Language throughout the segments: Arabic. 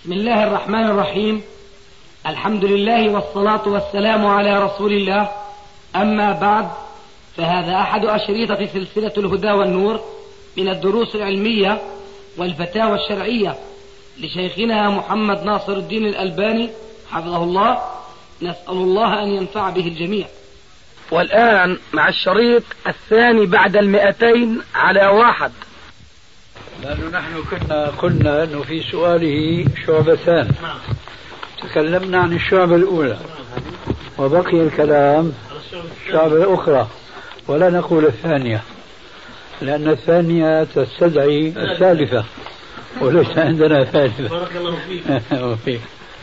بسم الله الرحمن الرحيم. الحمد لله والصلاة والسلام على رسول الله. أما بعد، فهذا أحد أشريطة سلسلة الهدى والنور من الدروس العلمية والفتاوى الشرعية لشيخنا محمد ناصر الدين الألباني حفظه الله. نسأل الله أن ينفع به الجميع. والآن مع الشريط الثاني بعد 200 على 1. لأنه نحن قلنا أنه في سؤاله شعبتان، تكلمنا عن الشعبة الأولى وبقي الكلام الشعبة الأخرى، ولا نقول الثانية لأن الثانية تستدعي الثالثة وليس عندنا ثالثة. بارك الله فيك.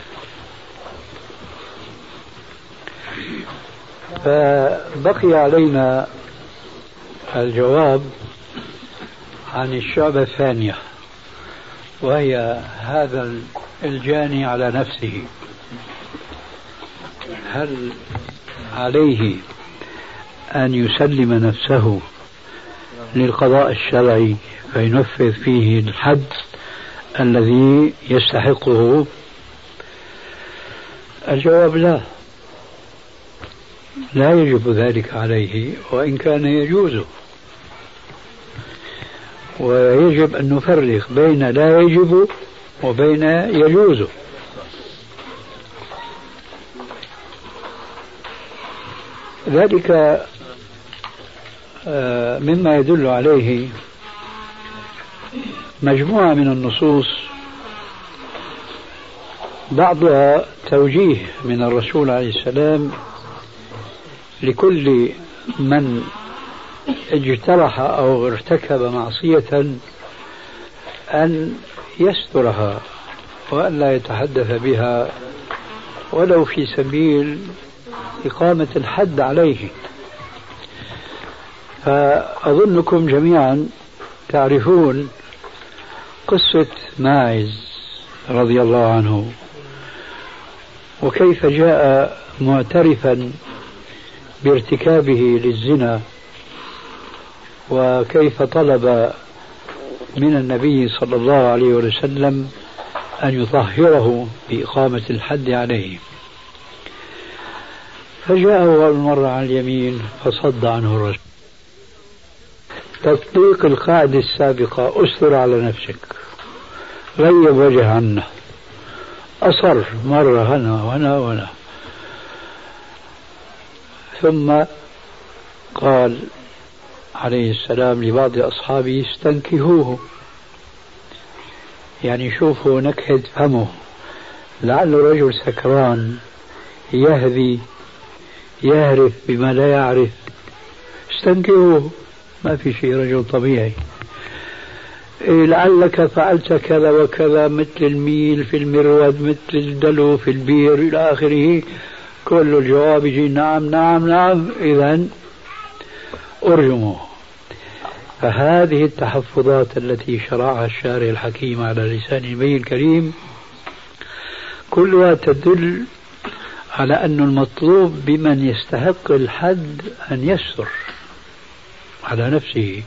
فبقي علينا الجواب عن الشعبة الثانية، وهي هذا الجاني على نفسه، هل عليه أن يسلم نفسه للقضاء الشرعي فينفذ فيه الحد الذي يستحقه؟ الجواب لا، لا يجب ذلك عليه، وإن كان يجوز. ويجب أن نفرق بين لا يجب وبين يجوز. ذلك مما يدل عليه مجموعة من النصوص، بعضها توجيه من الرسول عليه السلام لكل من اجترح أو ارتكب معصية أن يسترها وأن لا يتحدث بها ولو في سبيل إقامة الحد عليه. فأظنكم جميعا تعرفون قصة ماعز رضي الله عنه، وكيف جاء معترفا بارتكابه للزنا، وكيف طلب من النبي صلى الله عليه وسلم أن يطهره بإقامة الحد عليه. فجاءه أول مرة على اليمين فصد عنه الرجل. تطبيق القاعدة السابقة، أستر على نفسك، غيب وجه عنه، أصر مرة هنا وهنا وهنا، ثم قال عليه السلام لبعض أصحابه استنكهوه، يعني شوفوا نكهة فمه، لعله رجل سكران يهذي يهرف بما لا يعرف، استنكهوه، ما في شيء، رجل طبيعي. لعلك فعلت كذا وكذا، مثل الميل في المرود، مثل الدلو في البير إلى آخره. كل الجواب يجي نعم نعم نعم، إذن أرجموه. فهذه التحفظات التي شرعها الشارع الحكيم على لسان النبي الكريم كلها تدل على أن المطلوب بمن يستحق الحد أن يستر على نفسه،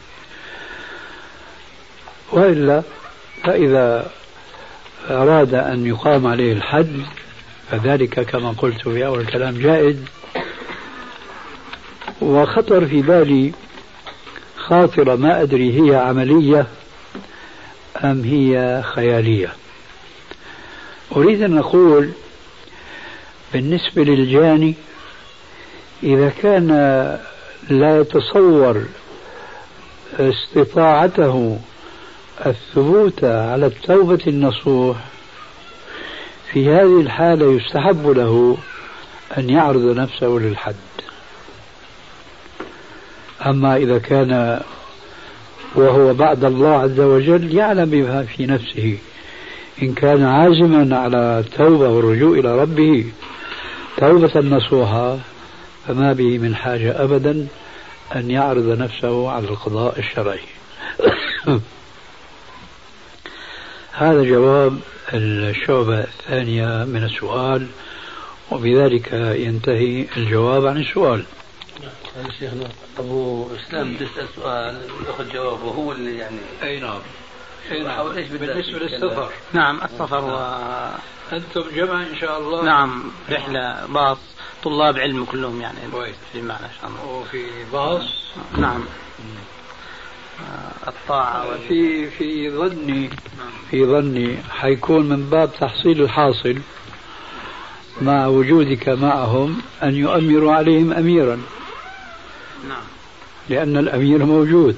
وإلا فإذا أراد أن يقام عليه الحد فذلك كما قلت في أول الكلام جائز. وخطر في بالي خاطرة، ما أدري هي عملية أم هي خيالية. أريد أن أقول بالنسبة للجاني، إذا كان لا يتصور استطاعته الثبوت على التوبة النصوح، في هذه الحالة يستحب له أن يعرض نفسه للحد. أما إذا كان وهو بعد الله عز وجل يعلم بما في نفسه، إن كان عازما على التوبة والرجوع إلى ربه توبة نصوحة، فما به من حاجة أبدا أن يعرض نفسه على القضاء الشرعي. هذا جواب الشعبة الثانية من السؤال، وبذلك ينتهي الجواب عن السؤال. شيخنا أبو إسلام بيسأل سؤال يأخذ جوابه، وهو اللي يعني. أي نعم. بالنسبة للسفر. نعم السفر أنتم جمع إن شاء الله. نعم رحلة باص طلاب علم كلهم يعني في معنا إن شاء الله. وفي باص. نعم. الطاعة في ظني حيكون من باب تحصيل الحاصل مع وجودك معهم أن يؤمروا عليهم أميرا. نعم. لأن الأمير موجود.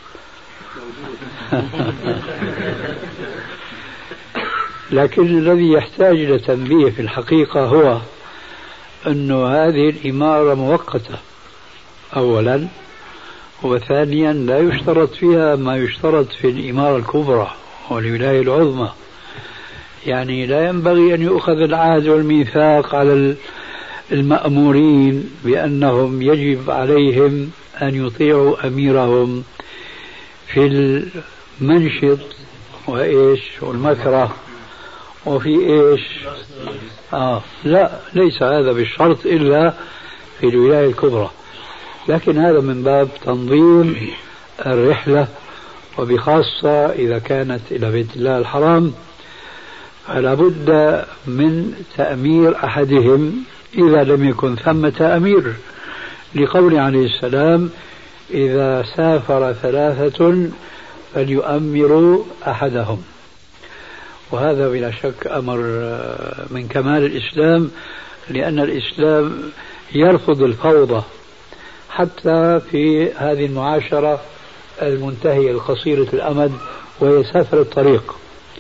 لكن الذي يحتاج إلى تنبيه في الحقيقة هو أن هذه الإمارة مؤقتة أولا، وثانيا لا يشترط فيها ما يشترط في الإمارة الكبرى والولاية العظمى. يعني لا ينبغي أن يؤخذ العهد والميثاق على المأمورين بأنهم يجب عليهم أن يطيعوا أميرهم في المنشط وإيش والمكره وفي إيش لا، ليس هذا بالشرط إلا في الولاية الكبرى، لكن هذا من باب تنظيم الرحلة، وبخاصة إذا كانت إلى بيت الله الحرام فلا بد من تأمير أحدهم إذا لم يكن ثمة أمير، لقول عليه السلام: إذا سافر ثلاثة فليؤمروا أحدهم. وهذا بلا شك أمر من كمال الإسلام، لأن الإسلام يرفض الفوضى حتى في هذه المعاشرة المنتهية القصيرة الأمد وهي سفر الطريق.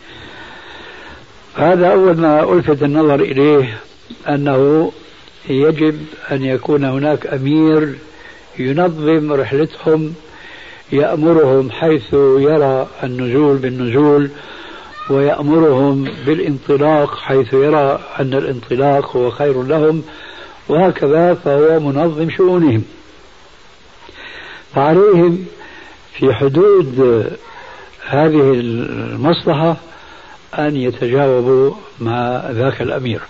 هذا أول ما ألفت النظر إليه، أنه يجب أن يكون هناك أمير ينظم رحلتهم، يأمرهم حيث يرى النزول بالنزول، ويأمرهم بالانطلاق حيث يرى أن الانطلاق هو خير لهم، وهكذا فهو منظم شؤونهم. فعليهم في حدود هذه المصلحة أن يتجاوبوا مع ذاك الأمير.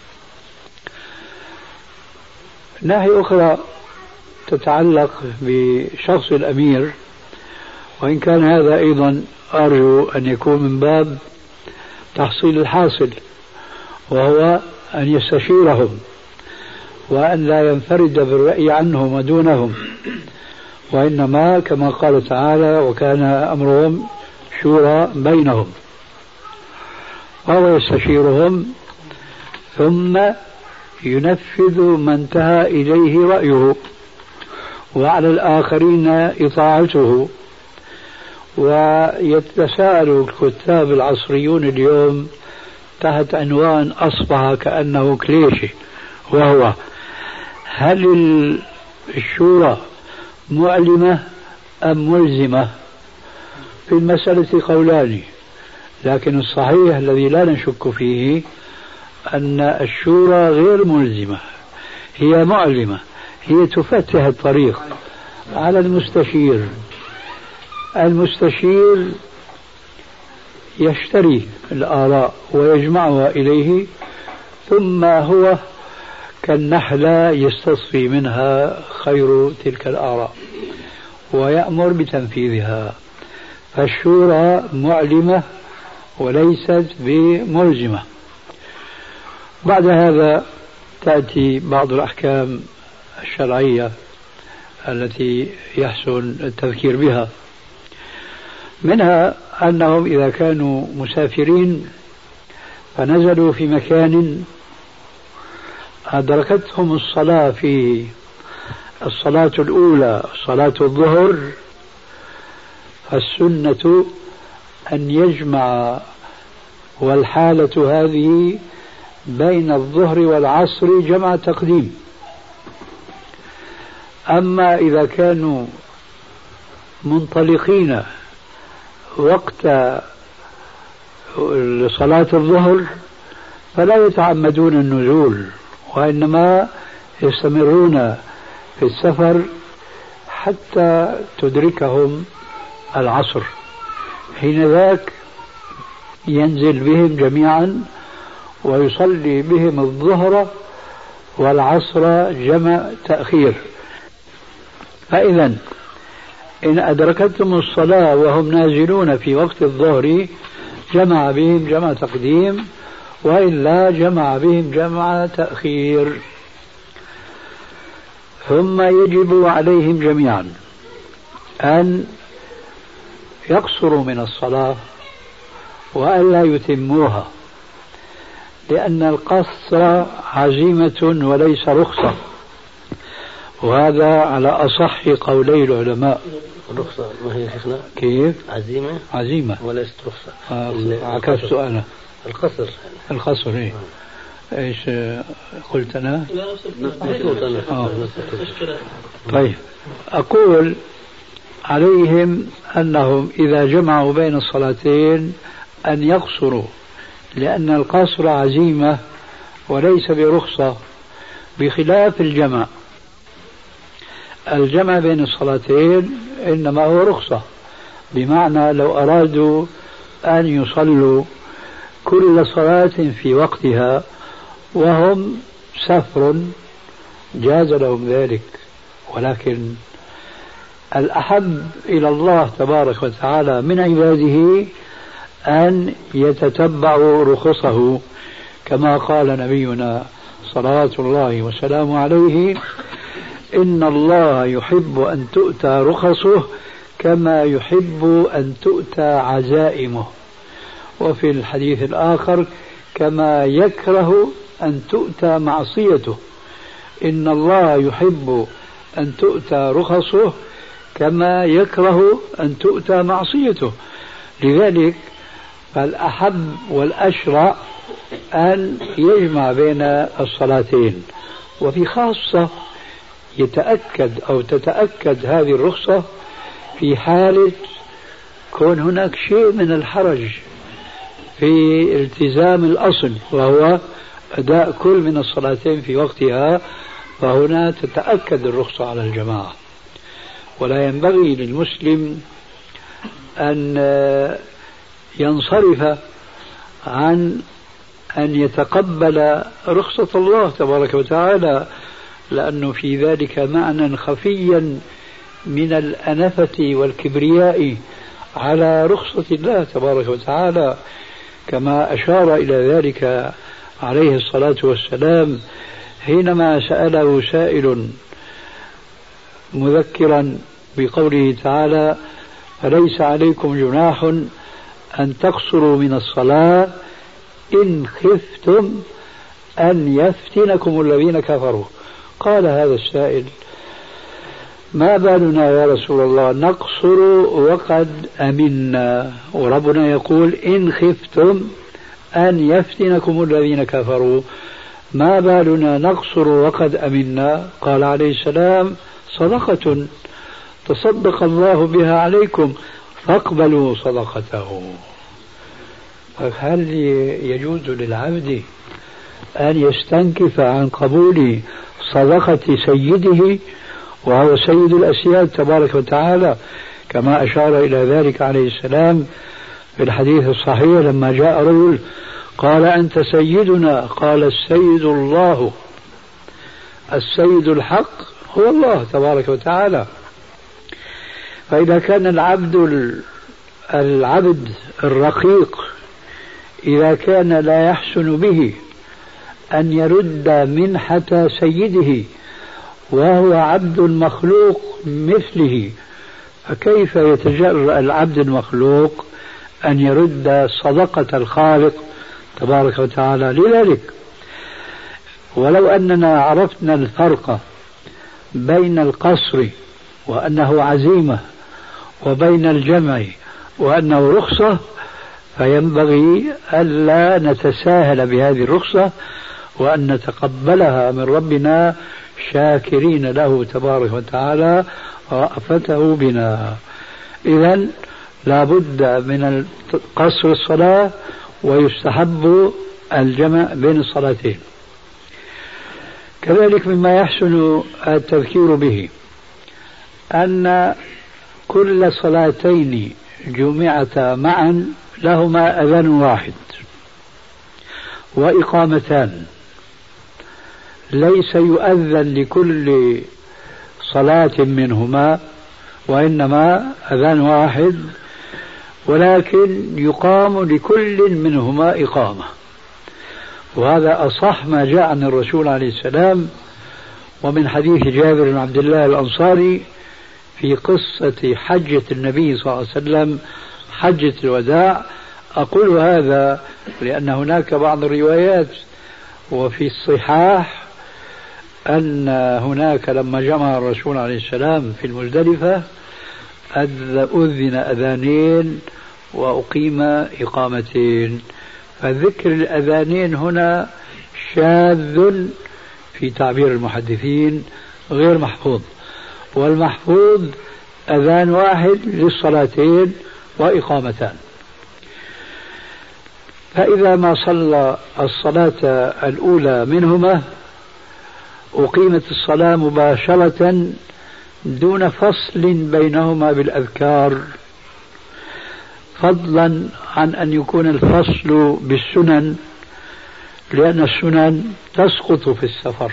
ناحية أخرى تتعلق بشخص الأمير، وإن كان هذا أيضا أرجو أن يكون من باب تحصيل الحاصل، وهو أن يستشيرهم وأن لا ينفرد بالرأي عنهم ودونهم، وإنما كما قال تعالى: وكان أمرهم شورى بينهم. وهو يستشيرهم ثم ينفذ ما انتهى إليه رأيه، وعلى الآخرين إطاعته. ويتساءل الكتاب العصريون اليوم تحت عنوان أصبح كأنه كليشي، وهو: هل الشورى معلمة أم ملزمة؟ في المسألة قولان، لكن الصحيح الذي لا نشك فيه أن الشورى غير ملزمة، هي معلمة، هي تفتح الطريق على المستشير. المستشير يشتري الآراء ويجمعها إليه، ثم هو كالنحلة يستصفي منها خير تلك الآراء ويأمر بتنفيذها. فالشورى معلمة وليست بملزمة. بعد هذا تأتي بعض الأحكام الشرعية التي يحسن التذكير بها، منها أنهم إذا كانوا مسافرين فنزلوا في مكان أدركتهم الصلاة فيه، الصلاة الأولى صلاة الظهر، فالسنة أن يجمع، والحالة هذه بين الظهر والعصر جمع تقديم. أما إذا كانوا منطلقين وقت صلاة الظهر فلا يتعمدون النزول، وإنما يستمرون في السفر حتى تدركهم العصر، حين ذاك ينزل بهم جميعا ويصلي بهم الظهر والعصر جمع تأخير. فإذا إن أدركتهم الصلاة وهم نازلون في وقت الظهر جمع بهم جمع تقديم، وإلا جمع بهم جمع تأخير. ثم يجب عليهم جميعا أن يقصروا من الصلاة وألا يتموها، لأن القصر عزيمة وليس رخصة، وهذا على أصح قولي العلماء. الرخصة ما هي شيخنا؟ كيف؟ عزيمة وليست رخصة. عكست أنا. القصر إيه؟ إيش قلت أنا؟ طيب، أقول عليهم أنهم إذا جمعوا بين الصلاتين أن يقصروا، لأن القصر عزيمة وليس برخصة، بخلاف الجمع. الجمع بين الصلاتين إنما هو رخصة، بمعنى لو أرادوا أن يصلوا كل صلاة في وقتها وهم سفر جاز لهم ذلك، ولكن الأحب إلى الله تبارك وتعالى من عباده أن يتتبعوا رخصه، كما قال نبينا صلوات الله وسلامه عليه: إن الله يحب أن تؤتى رخصه كما يحب أن تؤتى عزائمه. وفي الحديث الآخر: كما يكره أن تؤتى معصيته. إن الله يحب أن تؤتى رخصه كما يكره أن تؤتى معصيته. لذلك فالأحب والأشرع أن يجمع بين الصلاتين، وفي خاصة تتأكد هذه الرخصة في حالة كون هناك شيء من الحرج في التزام الأصل، وهو أداء كل من الصلاتين في وقتها، فهنا تتأكد الرخصة على الجماعة. ولا ينبغي للمسلم أن ينصرف عن أن يتقبل رخصة الله تبارك وتعالى، لأنه في ذلك معنى خفيا من الأنفة والكبرياء على رخصة الله تبارك وتعالى، كما أشار إلى ذلك عليه الصلاة والسلام حينما سأله سائل مذكرا بقوله تعالى: فليس عليكم جناح أن تقصروا من الصلاة إن خفتم أن يفتنكم الذين كفروا. قال هذا السائل: ما بالنا يا رسول الله نقصر وقد أمنا، وربنا يقول: إن خفتم أن يفتنكم الذين كفروا، ما بالنا نقصر وقد أمنا؟ قال عليه السلام: صدقة تصدق الله بها عليكم فاقبلوا صدقته. هل يجوز للعبد أن يستنكف عن قبول صدقة سيده وهو سيد الأسياد تبارك وتعالى، كما أشار إلى ذلك عليه السلام في الحديث الصحيح لما جاء رجل قال: أنت سيدنا؟ قال: السيد الله، السيد الحق هو الله تبارك وتعالى. فإذا كان العبد الرقيق إذا كان لا يحسن به أن يرد منحة سيده وهو عبد مخلوق مثله، فكيف يتجرأ العبد المخلوق أن يرد صدقة الخالق تبارك وتعالى؟ لذلك ولو أننا عرفنا الفرق بين القصر وأنه عزيمة وبين الجمع وأنه رخصة، فينبغي ألا نتساهل بهذه الرخصة وأن نتقبلها من ربنا شاكرين له تبارك وتعالى رأفته بنا. إذن لا بد من قصر الصلاة، ويستحب الجمع بين الصلاتين. كذلك مما يحسن التذكير به أن كل صلاتين جمعتا معا لهما أذان واحد وإقامتان، ليس يؤذن لكل صلاة منهما، وإنما أذان واحد، ولكن يقام لكل منهما إقامة. وهذا أصح ما جاء عن الرسول عليه السلام، ومن حديث جابر بن عبد الله الأنصاري في قصة حجة النبي صلى الله عليه وسلم، حجة الوداع. أقول هذا لأن هناك بعض الروايات وفي الصحاح أن هناك لما جمع الرسول عليه السلام في المزدلفة أذن أذانين وأقيم إقامتين. فذكر الأذانين هنا شاذ في تعبير المحدثين، غير محفوظ، والمحفوظ أذان واحد للصلاتين وإقامتان. فإذا ما صلى الصلاة الأولى منهما أقيمت الصلاة مباشرة دون فصل بينهما بالأذكار، فضلا عن أن يكون الفصل بالسنن، لأن السنن تسقط في السفر.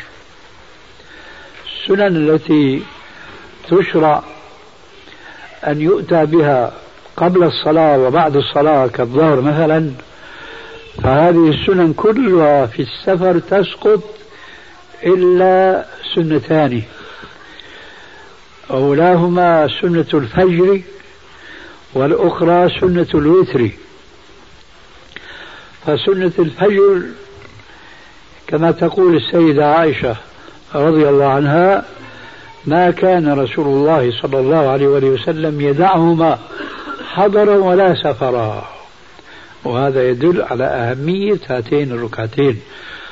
السنن التي تشرع أن يؤتى بها قبل الصلاة وبعد الصلاة كالظهر مثلا، فهذه السنن كلها في السفر تسقط إلا سنتان، أولاهما سنة الفجر والأخرى سنة الوتر. فسنة الفجر كما تقول السيدة عائشة رضي الله عنها: ما كان رسول الله صلى الله عليه وسلم يدعهما حضرا ولا سفرا. وهذا يدل على أهمية هاتين الركعتين،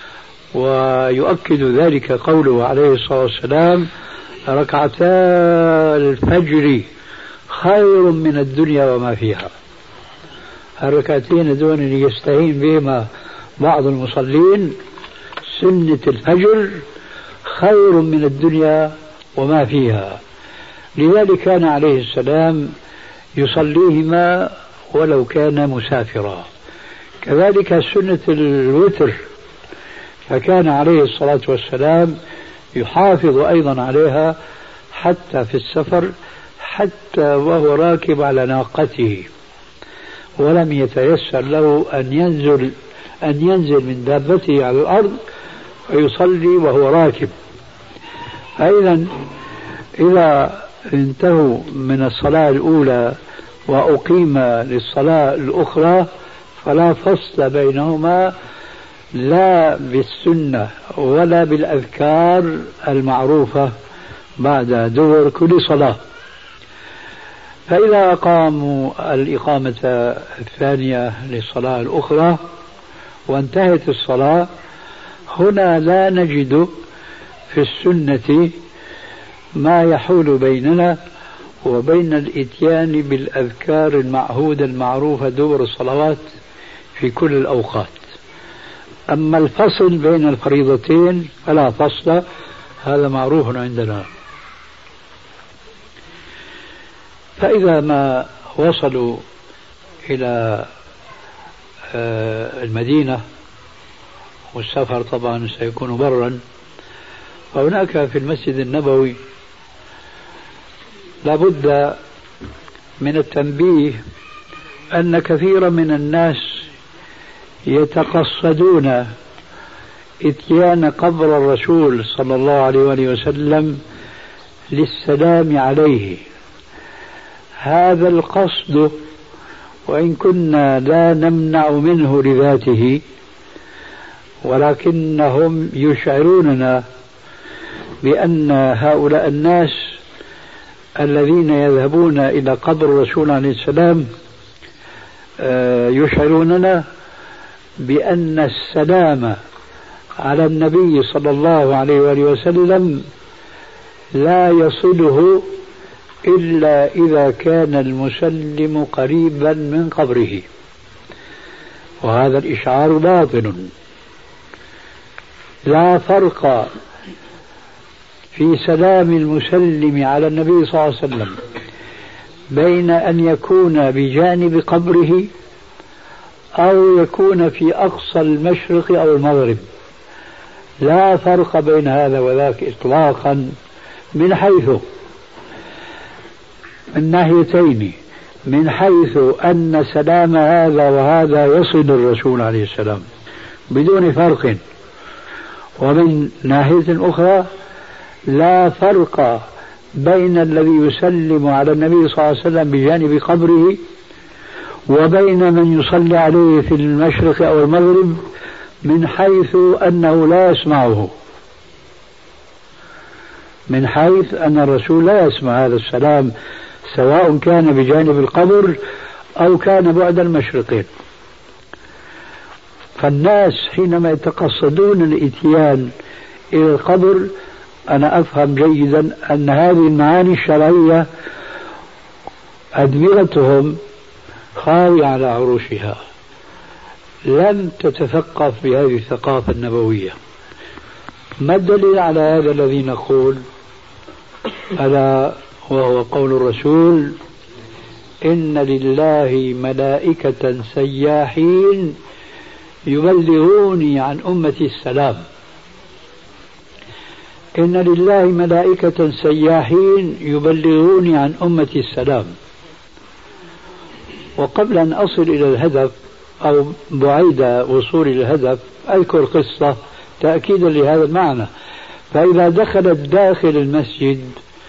ويؤكد ذلك قوله عليه الصلاة والسلام: ركعتا الفجر خير من الدنيا وما فيها. الركعتين دون يستهين بهما بعض المصلين، سنة الفجر خير من الدنيا وما فيها. لذلك كان عليه السلام يصليهما ولو كان مسافرا. كذلك سنة الوتر، فكان عليه الصلاة والسلام يحافظ أيضا عليها حتى في السفر، حتى وهو راكب على ناقته، ولم يتيسر له أن ينزل من دابته على الأرض ويصلي وهو راكب. فإذا إذا انتهوا من الصلاة الأولى وأقيم للصلاة الأخرى فلا فصل بينهما، لا بالسنة ولا بالأذكار المعروفة بعد دور كل صلاة. فإذا أقاموا الإقامة الثانية للصلاة الأخرى وانتهت الصلاة، هنا لا نجد في السنة ما يحول بيننا وبين الإتيان بالأذكار المعهودة المعروفة دور الصلوات في كل الأوقات. أما الفصل بين الفريضتين فلا فصل، هذا معروف عندنا. فإذا ما وصلوا إلى المدينة، والسفر طبعا سيكون برا، فهناك في المسجد النبوي لابد من التنبيه أن كثيرا من الناس يتقصدون إتيان قبر الرسول صلى الله عليه وسلم للسلام عليه. هذا القصد وإن كنا لا نمنع منه لذاته، ولكنهم يشعروننا بأن هؤلاء الناس الذين يذهبون إلى قبر الرسول عليه السلام يشعروننا بأن السلام على النبي صلى الله عليه وسلم لا يصله إلا إذا كان المسلم قريبا من قبره، وهذا الإشعار باطل. لا فرق في سلام المسلم على النبي صلى الله عليه وسلم بين أن يكون بجانب قبره أو يكون في أقصى المشرق أو المغرب. لا فرق بين هذا وذاك إطلاقا، من حيث من ناحيتين، من حيث أن سلام هذا وهذا يصل الرسول عليه السلام بدون فرق، ومن ناحية أخرى لا فرق بين الذي يسلم على النبي صلى الله عليه وسلم بجانب قبره وبين من يصلي عليه في المشرق أو المغرب، من حيث أنه لا يسمعه، من حيث أن الرسول لا يسمع هذا السلام سواء كان بجانب القبر أو كان بعد المشرقين. فالناس حينما يتقصدون الإتيان إلى القبر أنا أفهم جيدا أن هذه المعاني الشرعية أدمغتهم خاوية على عروشها، لم تتثقف بهذه الثقافة النبوية. ما الدليل على هذا الذي نقول؟ ألا وهو قول الرسول: إن لله ملائكة سياحين يبلغوني عن أمتي السلام. إن لله ملائكة سياحين يبلغوني عن أمتي السلام. وقبل أن أصل إلى الهدف أو بعيد وصول الهدف أذكر قصة تأكيدا لهذا المعنى. فإذا دخلت داخل المسجد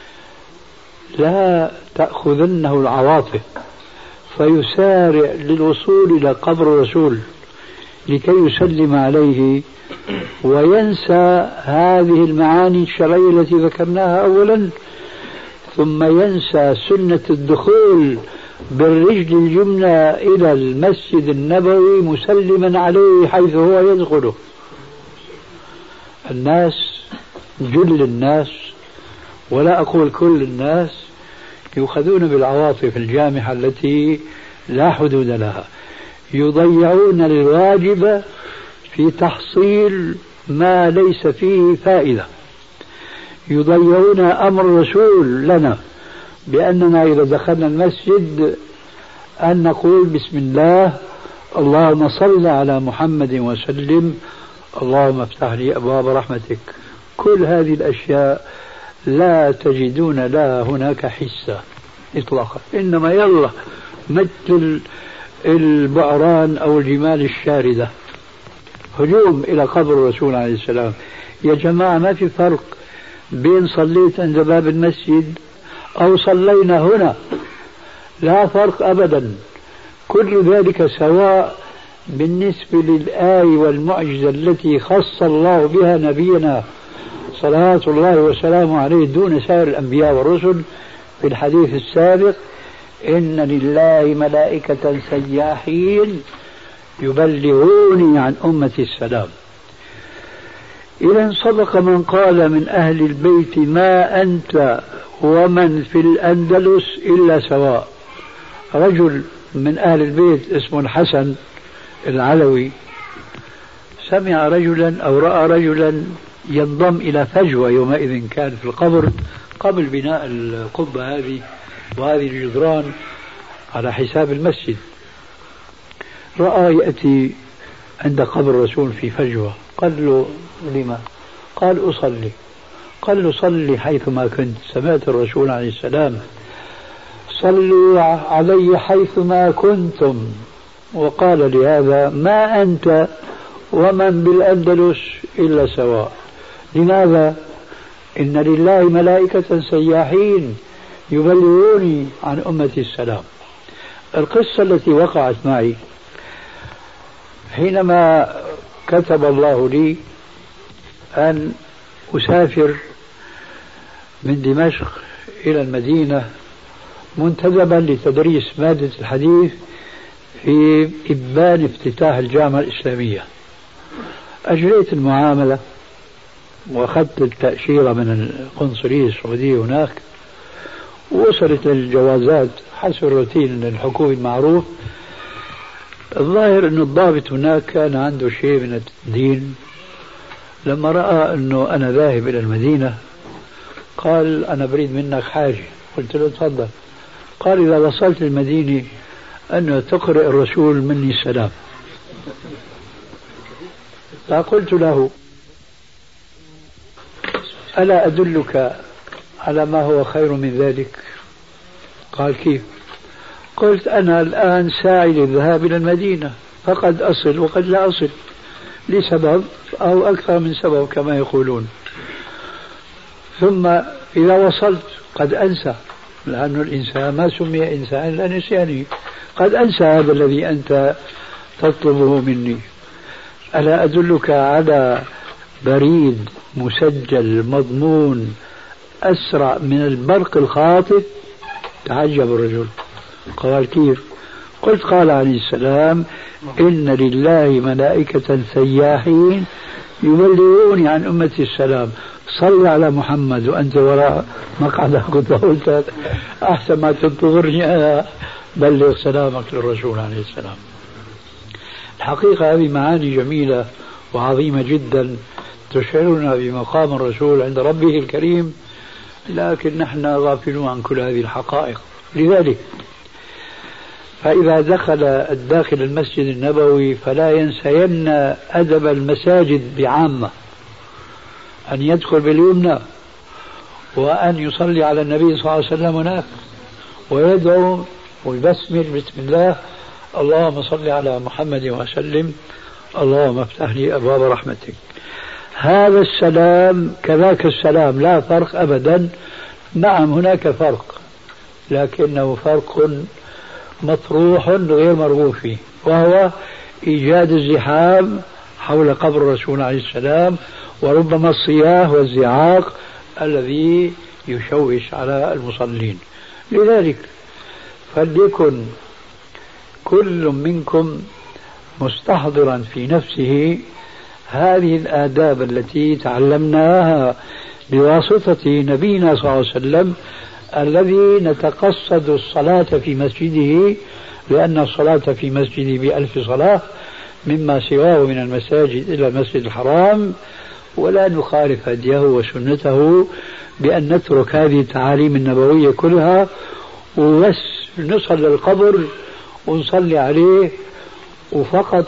لا تأخذنه العواطف فيسارع للوصول إلى قبر الرسول لكي يسلم عليه وينسى هذه المعاني الشرعية التي ذكرناها أولا، ثم ينسى سنة الدخول بالرجل اليمنى إلى المسجد النبوي مسلما عليه حيث هو يدخله. الناس، جل الناس ولا أقول كل الناس، يؤخذون بالعواطف الجامحة التي لا حدود لها، يضيعون الواجب في تحصيل ما ليس فيه فائدة، يضيعون أمر الرسول لنا بأننا إذا دخلنا المسجد أن نقول بسم الله اللهم صل على محمد وسلم اللهم افتح لي أبواب رحمتك. كل هذه الأشياء لا تجدون لها هناك حسة إطلاقا، إنما يلا مثل البعران أو الجمال الشاردة هجوم إلى قبر الرسول عليه السلام. يا جماعة ما في فرق بين صليت عند باب المسجد أو صلينا هنا، لا فرق أبدا، كل ذلك سواء بالنسبة للآية والمعجزة التي خص الله بها نبينا صلوات الله وسلامه عليه دون سائر الأنبياء والرسل. في الحديث السابق: إن لله ملائكة سياحين يبلغوني عن أمتي السلام. إذن صدق من قال من أهل البيت ما أنت ومن في الأندلس إلا سواء. رجل من أهل البيت اسمه الحسن العلوي سمع رجلا أو رأى رجلا ينضم إلى فجوة، يومئذ كان في القبر قبل بناء القبة هذه وهذه الجدران على حساب المسجد، رأى يأتي عند قبر الرسول في فجوة. قال له: لما؟ قال: أصلي. قال له: صلي حيثما كنت، سمعت الرسول عليه السلام: صلوا علي حيثما كنتم. وقال لهذا: ما أنت ومن بالأندلس إلا سواء. لماذا؟ إن لله ملائكة سياحين يبلغوني عن أمتي السلام. القصة التي وقعت معي حينما كتب الله لي أن أسافر من دمشق إلى المدينة منتدبا لتدريس مادة الحديث في إبان افتتاح الجامعة الإسلامية. أجريت المعاملة وأخذت التأشيرة من القنصلية السعودية هناك، ووصلت الجوازات حسب الروتين الحكومي المعروف. الظاهر أن الضابط هناك كان عنده شيء من الدين. لما رأى أنه أنا ذاهب إلى المدينة قال: أنا بريد منك حاجة. قلت له: تفضل. قال: إذا وصلت المدينة أن تقرأ الرسول مني السلام. فقلت له: ألا أدلك على ما هو خير من ذلك؟ قال كيف؟ قلت أنا الآن ساعي للذهاب إلى المدينة، فقد أصل وقد لا أصل لسبب أو أكثر من سبب كما يقولون، ثم إذا وصلت قد أنسى، لأن الإنسان ما سمي إنسان إلا نسيانه، قد أنسى هذا الذي أنت تطلبه مني. ألا أدلك على بريد مسجل مضمون أسرع من البرق الخاطف؟ تعجب الرجل، قال كيف؟ قلت قال عليه السلام إن لله ملائكة سياحين يبلغوني عن أمتي السلام، صل على محمد وأنت وراء مقعدك. قلت أحسن ما تنتظرني أنا، بلغ سلامك للرسول عليه السلام. الحقيقة هذه معاني جميلة وعظيمة جدا تشعرنا بمقام الرسول عند ربه الكريم، لكن نحن غافلون عن كل هذه الحقائق. لذلك فإذا دخل الداخل المسجد النبوي فلا ينسين أدب المساجد بعامة، أن يدخل باليمنى وأن يصلي على النبي صلى الله عليه وسلم هناك ويدعو ويبسمل بسم الله، اللهم صل على محمد وسلم، اللهم افتح لي أبواب رحمتك. هذا السلام كذاك السلام، لا فرق أبدا. نعم هناك فرق، لكنه فرق مطروح غير مرغوب فيه، وهو إيجاد الزحام حول قبر الرسول عليه السلام، وربما الصياح والزعاق الذي يشوش على المصلين. لذلك فليكن كل منكم مستحضرا في نفسه هذه الآداب التي تعلمناها بواسطة نبينا صلى الله عليه وسلم، الذي نتقصد الصلاة في مسجده، لأن الصلاة في مسجده ب1000 صلاة مما سواه من المساجد إلى المسجد الحرام، ولا نخالف هديه وسنته بأن نترك هذه التعاليم النبوية كلها وبس نصل للقبر ونصلي عليه وفقط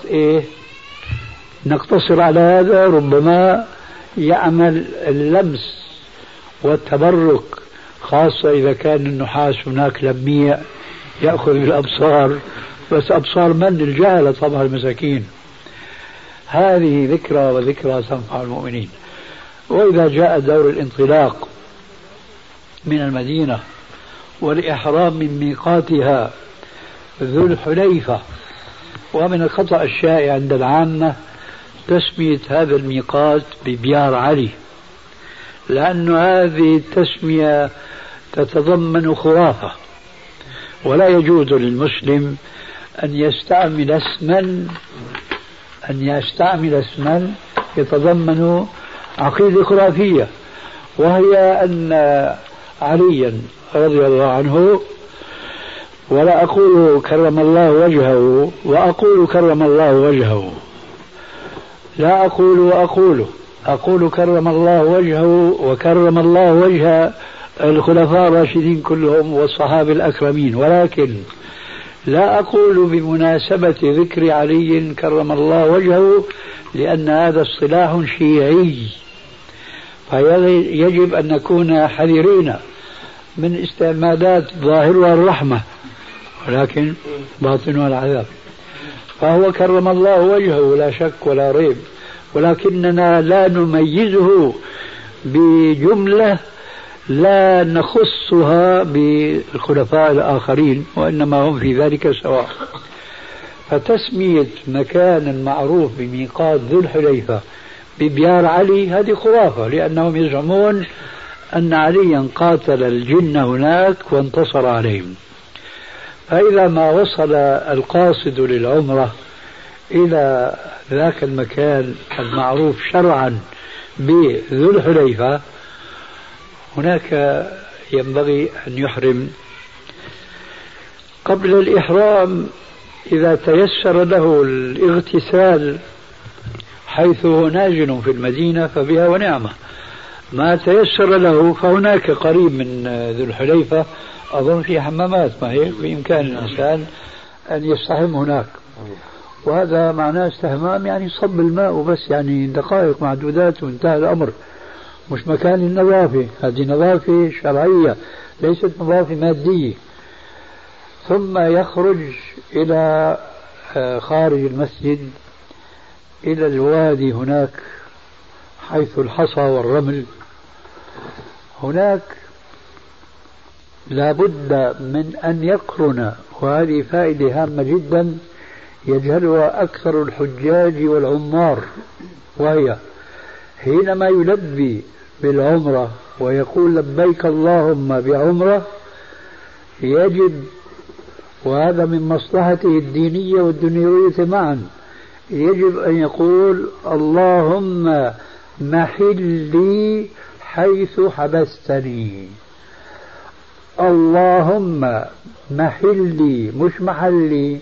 نقتصر على هذا. ربما يعمل اللمس والتبرك، خاصة إذا كان النحاس هناك لميع يأخذ بالأبصار، بس أبصار من؟ الجهلة طبعا المساكين. هذه ذكرى وذكرى تنفع المؤمنين. وإذا جاء دور الانطلاق من المدينة والإحرام من ميقاتها ذو الحليفة، ومن الخطأ الشائع عند العامة تسمية هذا الميقات ببيار علي، لأن هذه التسمية تتضمن خرافة، ولا يجوز للمسلم أن يستعمل اسما يتضمن عقيدة خرافية، وهي أن عليا رضي الله عنه، ولا أقول كرم الله وجهه وأقول كرم الله وجهه، لا أقول أقول كرم الله وجهه وكرم الله وجه الخلفاء الراشدين كلهم والصحابة الأكرمين، ولكن لا أقول بمناسبة ذكر علي كرم الله وجهه، لأن هذا اصطلاح شيعي، فيجب أن نكون حذرين من استعمالات ظاهرها الرحمة ولكن باطنها العذاب. فهو كرم الله وجهه لا شك ولا ريب، ولكننا لا نميزه بجملة لا نخصها بالخلفاء الآخرين، وإنما هم في ذلك سواء. فتسمية مكان معروف بميقات ذو الحليفة ببيار علي هذه خرافة، لأنهم يزعمون أن عليا قاتل الجن هناك وانتصر عليهم. فإذا ما وصل القاصد للعمرة إلى ذاك المكان المعروف شرعا بذو الحليفة، هناك ينبغي أن يحرم. قبل الإحرام إذا تيسر له الاغتسال حيث هو ناجن في المدينة فبها ونعمة، ما تيسر له فهناك قريب من ذو الحليفة أظن في حمامات، ما هي بإمكان الإنسان أن يستحم هناك، وهذا معناه استحمام يعني صب الماء وبس، يعني دقائق معدودات وانتهى الأمر، مش مكان النظافة. هذه نظافة شرعية ليست نظافة مادية، ثم يخرج إلى خارج المسجد إلى الوادي هناك حيث الحصى والرمل. هناك لا بد من أن يقرن، وهذه فائدة هامة جدا يجهلها أكثر الحجاج والعمار، وهي حينما يلبي بالعمرة ويقول لبيك اللهم بعمرة يجب، وهذا من مصلحته الدينية والدنيوية معا، يجب أن يقول اللهم محلي حيث حبستني. اللهم محلي، مش محلي،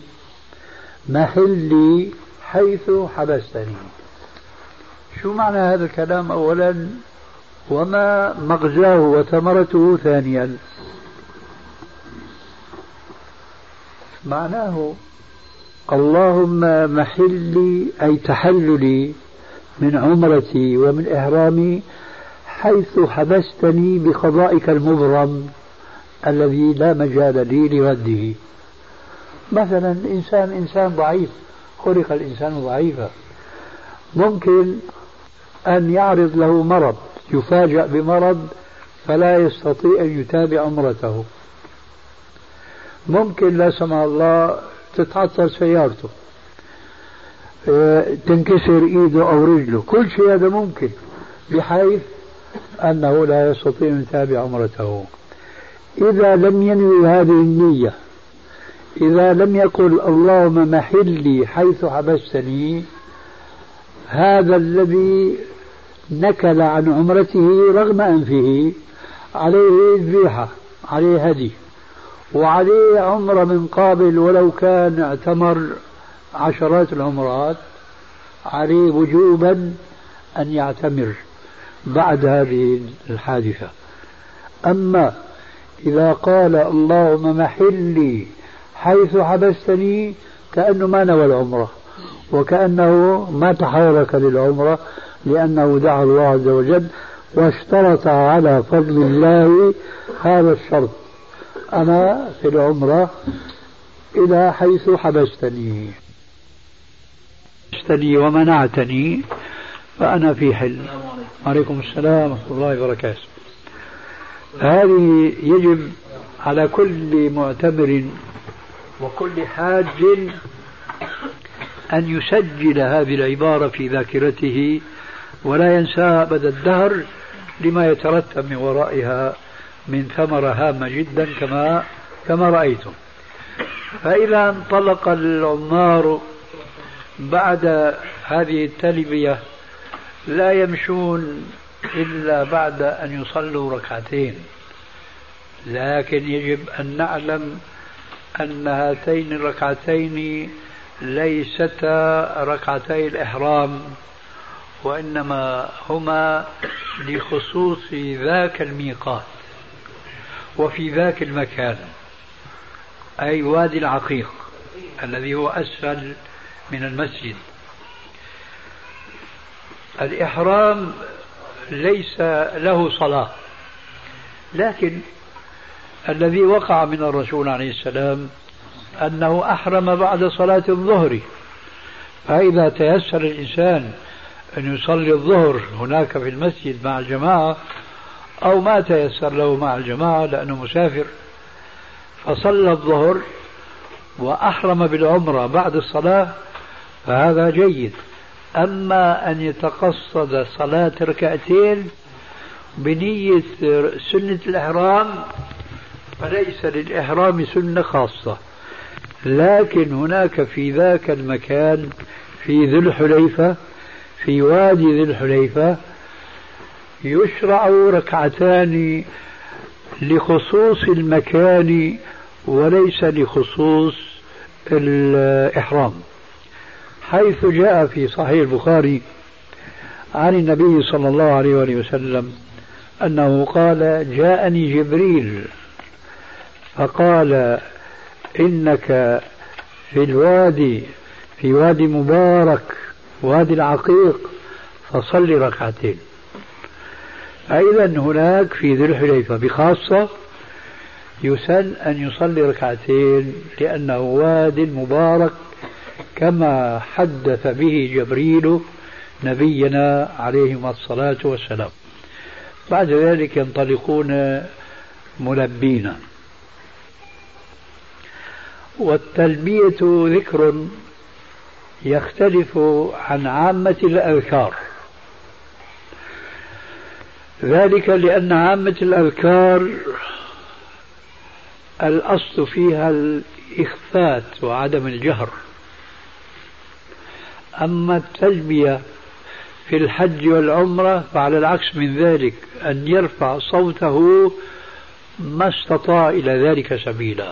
محلي حيث حبستني. شو معنى هذا الكلام أولا، وما مغزاه وثمرته ثانيا؟ معناه اللهم محلي أي تحللي من عمرتي ومن إحرامي حيث حبستني بقضائك المبرم الذي لا مجال لي لرده. مثلا إنسان ضعيف، خلق الإنسان ضعيفا، ممكن أن يعرض له مرض، يفاجأ بمرض فلا يستطيع أن يتابع عمرته. ممكن لا سمح الله تتعطل سيارته، تنكسر ايده او رجله، كل شيء هذا ممكن، بحيث انه لا يستطيع ان يتابع عمرته. اذا لم ينوي هذه النية، اذا لم يقل اللهم محلي حيث حبستني، هذا الذي نكل عن عمرته رغم انفه عليه ذبيحة، عليه هدي، وعليه عمرة من قابل، ولو كان اعتمر عشرات العمرات عليه وجوبا أن يعتمر بعد هذه الحادثة. أما إذا قال اللهم محلي حيث حبستني، كأنه ما نوى العمرة، وكأنه ما تحرك للعمرة، لأنه دعا الله عز وجل واشترط على فضل الله هذا الشرط: أنا في العمرة إلى حيث حبستني ومنعتني فأنا في حل. عليكم السلام ورحمة الله وبركاته. هذه يجب على كل معتمر وكل حاج أن يسجل هذه العبارة في ذاكرته ولا ينساها أبدا الدهر، لما يترتب من ورائها من ثمرة هامة جدا كما رأيتم. فإذا انطلق العمار بعد هذه التلبية لا يمشون إلا بعد أن يصلوا ركعتين، لكن يجب أن نعلم أن هاتين الركعتين ليستا ركعتي الإحرام، وإنما هما لخصوص ذاك الميقات وفي ذاك المكان، أي وادي العقيق الذي هو أسفل من المسجد. الإحرام ليس له صلاة، لكن الذي وقع من الرسول عليه السلام أنه أحرم بعد صلاة الظهر، فإذا تيسر الإنسان أن يصلي الظهر هناك في المسجد مع الجماعة، أو ما تيسر له مع الجماعة لأنه مسافر، فصلى الظهر وأحرم بالعمرة بعد الصلاة، فهذا جيد. أما أن يتقصد صلاة ركعتين بنية سنة الإحرام فليس للإحرام سنة خاصة، لكن هناك في ذاك المكان في ذي الحليفة، في وادي ذي الحليفة، يشرع ركعتان لخصوص المكان وليس لخصوص الإحرام، حيث جاء في صحيح البخاري عن النبي صلى الله عليه وسلم أنه قال: جاءني جبريل فقال: إنك في الوادي، في وادي مبارك، وادي العقيق، فصل ركعتين. أيضا هناك في ذي الحليفة بخاصة يسن أن يصلي ركعتين لأنه واد مبارك كما حدث به جبريل نبينا عليه الصلاة والسلام. بعد ذلك ينطلقون ملبين. والتلبية ذكر يختلف عن عامة الأذكار، ذلك لأن عامة الأذكار الأصل فيها الإخفات وعدم الجهر، أما التلبية في الحج والعمرة فعلى العكس من ذلك، أن يرفع صوته ما استطاع إلى ذلك سبيلا.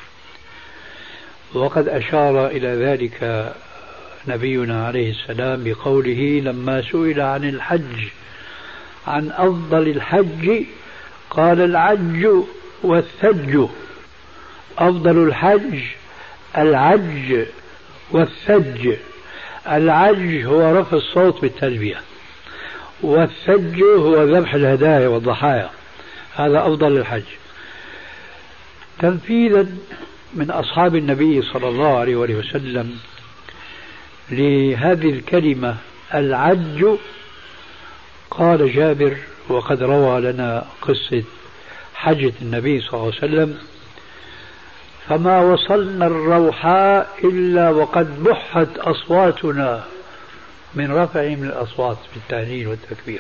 وقد أشار إلى ذلك نبينا عليه السلام بقوله لما سئل عن الحج عن أفضل الحج قال العج والثج. أفضل الحج العج والثج. العج هو رفع الصوت بالتلبية، والثج هو ذبح الهدايا والضحايا، هذا أفضل الحج. تنفيذا من أصحاب النبي صلى الله عليه وسلم لهذه الكلمة العج، قال جابر وقد روى لنا قصة حجة النبي صلى الله عليه وسلم: فما وصلنا الروحاء إلا وقد بحت أصواتنا من رفعهم الأصوات بالتهليل والتكبير.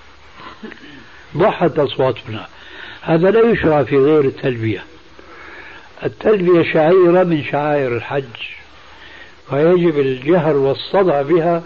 بحت أصواتنا، هذا لا يشرع في غير التلبية. التلبية شعيرة من شعائر الحج، ويجب الجهر والصدع بها.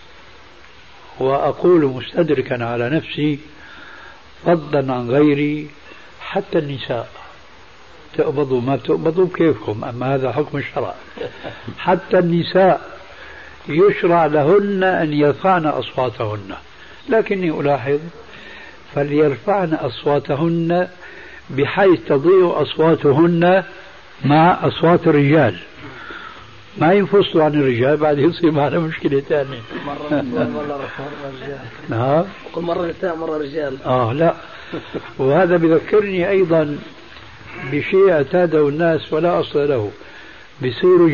وأقول مستدركا على نفسي فضلا عن غيري حتى النساء، تقبضوا ما تقبضوا بكيفكم، أما هذا حكم الشرع. حتى النساء يشرع لهن أن يرفعن أصواتهن، لكني ألاحظ فليرفعن أصواتهن بحيث تضيع أصواتهن مع أصوات الرجال، ما ينفصلوا عن الرجال بعد يصير معنا مشكلة ثانية. مرة نعم، كل مرة نساء مرة رجال. لا. وهذا بذكرني أيضا بشيء اعتاده الناس ولا أصل له، بيصيروا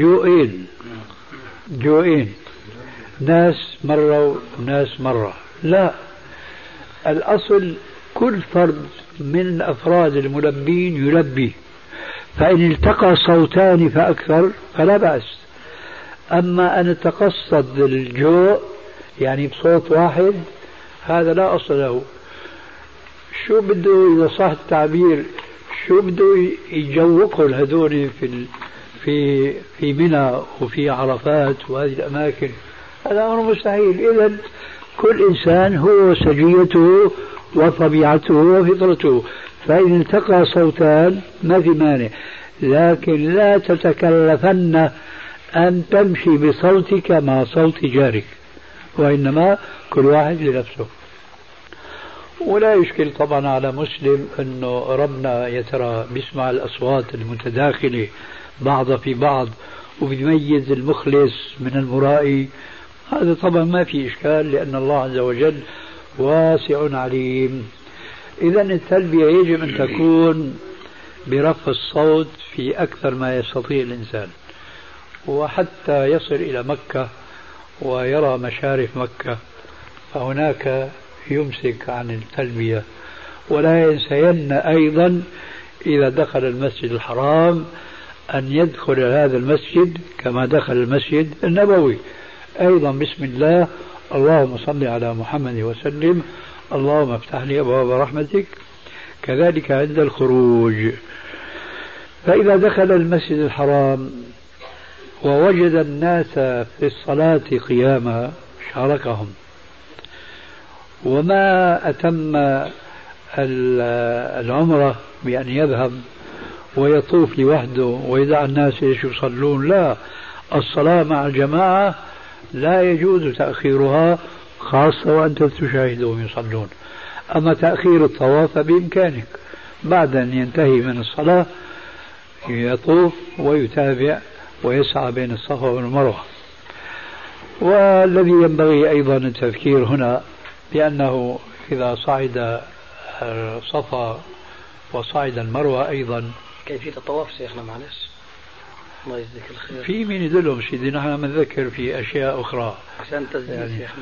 جوئين، ناس مرة وناس مرة. لا، الأصل كل فرد من أفراد الملبين يلبي، فإن التقى صوتان فأكثر فلا بأس. أما أن تقصد الجوء يعني بصوت واحد هذا لا أصل له. شو بده إذا صح التعبير، شو بده يجوقوا الهذول في منى وفي عرفات وهذه الأماكن؟ هذا أمر مستحيل. إذن كل إنسان هو سجيته وطبيعته وفطرته، فإن التقى صوتان ما في مانع، لكن لا تتكلفن أن تمشي بصوتك مع صوت جارك، وإنما كل واحد لنفسه. ولا يشكل طبعا على مسلم أنه ربنا يترى بيسمع الأصوات المتداخلة بعض في بعض وبيميز المخلص من المرائي، هذا طبعا ما في إشكال، لأن الله عز وجل واسع عليم. إذا التلبية يجب أن تكون برفع الصوت في أكثر ما يستطيع الإنسان. وحتى يصل إلى مكة ويرى مشارف مكة فهناك يمسك عن التلبية. ولا ينسين أيضا إذا دخل المسجد الحرام أن يدخل هذا المسجد كما دخل المسجد النبوي أيضا بسم الله، اللهم صل على محمد وسلم، اللهم افتح لي أبواب رحمتك. كذلك عند الخروج. فإذا دخل المسجد الحرام ووجد الناس في الصلاة قياما شاركهم، وما أتم العمرة بأن يذهب ويطوف لوحده ويدع الناس يصلون، لا، الصلاة مع الجماعة لا يجوز تأخيرها، خاصة وأنت تشاهدهم يصلون. أما تأخير الطواف بإمكانك بعد أن ينتهي من الصلاة يطوف ويتابع ويسعى بين الصفا والمروة. والذي ينبغي أيضا التذكير هنا بأنه إذا صعد الصفا وصعد المروة أيضا كيفية الطواف شيخنا معلش. الله يجزيك الخير. في مين يدلهم سيدي، نحن بنذكر في أشياء أخرى عشان تسجيل يعني شيخنا.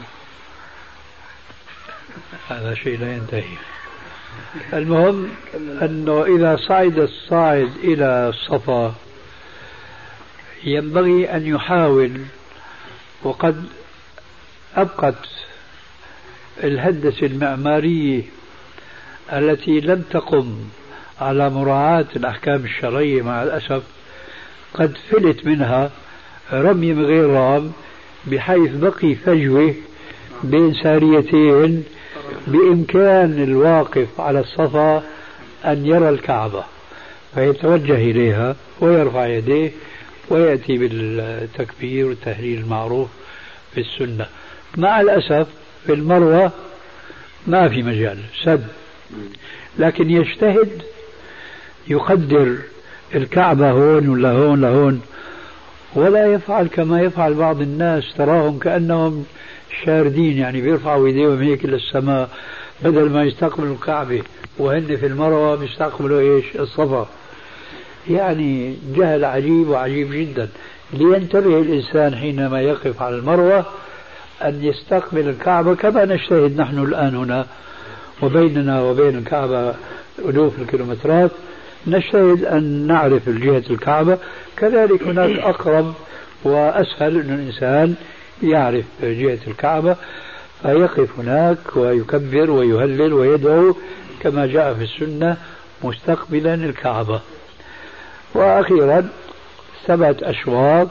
هذا شيء لا ينتهي. المهم أنه إذا صعد الصاعد إلى الصفا ينبغي أن يحاول، وقد أبقت الهندسة المعمارية التي لم تقم على مراعاة الأحكام الشرعية مع الأسف قد فلت منها رمي من غير رام، بحيث بقي فجوة بين ساريتين بإمكان الواقف على الصفا أن يرى الكعبة فيتوجه إليها ويرفع يديه ويأتي بالتكبير والتهليل المعروف في السنة. مع الأسف في المروة ما في مجال سد، لكن يجتهد يقدر الكعبة هون ولا هون لهون، ولا يفعل كما يفعل بعض الناس تراهم كأنهم شاردين، يعني بيرفعوا ايديهم هيك للسماء بدل ما يستقبلوا الكعبة وهن في المروة بيستقبلوا ايش؟ الصفا. يعني جهل عجيب وعجيب جدا. لينتبه الإنسان حينما يقف على المروة أن يستقبل الكعبة كما نجتهد نحن الآن هنا، وبيننا وبين الكعبة ألوف الكيلومترات، نجتهد أن نعرف جهة الكعبة، كذلك هناك أقرب وأسهل أن الإنسان يعرف جهة الكعبة، فيقف هناك ويكبر ويهلل ويدعو كما جاء في السنة مستقبلا الكعبة. وأخيرا 7 أشواط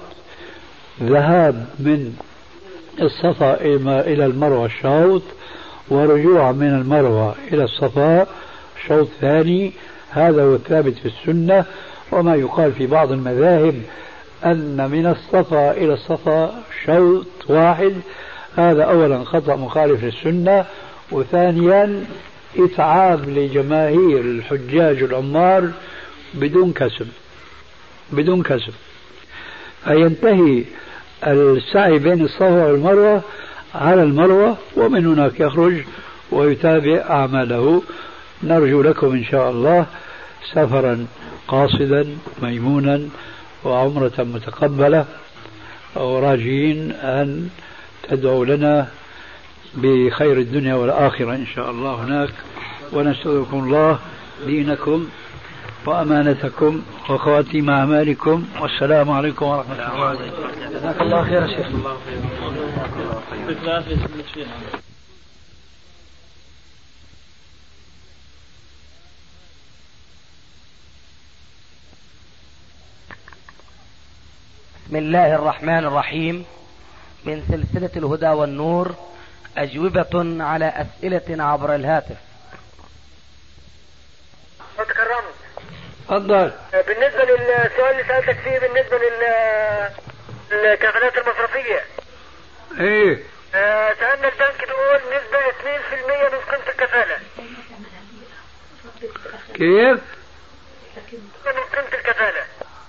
ذهاب من الصفا إلى المروة شوط، ورجوع من المروة إلى الصفا شوط ثاني، هذا هو الثابت في السنة. وما يقال في بعض المذاهب أن من الصفا إلى الصفا شوط واحد، هذا أولا خطأ مخالف للسنة، وثانيا إتعاب لجماهير الحجاج العمار بدون كسب فينتهي السعي بين الصفا والمروة على المروة، ومن هناك يخرج ويتابع أعماله. نرجو لكم إن شاء الله سفرا قاصدا ميمونا وعمرة متقبلة، وراجين أن تدعوا لنا بخير الدنيا والآخرة إن شاء الله هناك، ونسألكم الله دينكم وأمانتكم وخواتيم أعمالكم، والسلام عليكم ورحمة الله وبركاته. جزاك الله خير يا شيخ. بسم الله الرحمن الرحيم. من سلسلة الهدى والنور، أجوبة على أسئلة عبر الهاتف. تكرمت. تفضل. بالنسبة للسؤال اللي سألتك فيه بالنسبة للكفالات المصرفية، ايه سألنا البنك بيقول نسبة 2% من قيمة الكفالة. كيف؟ من قيمة الكفالة.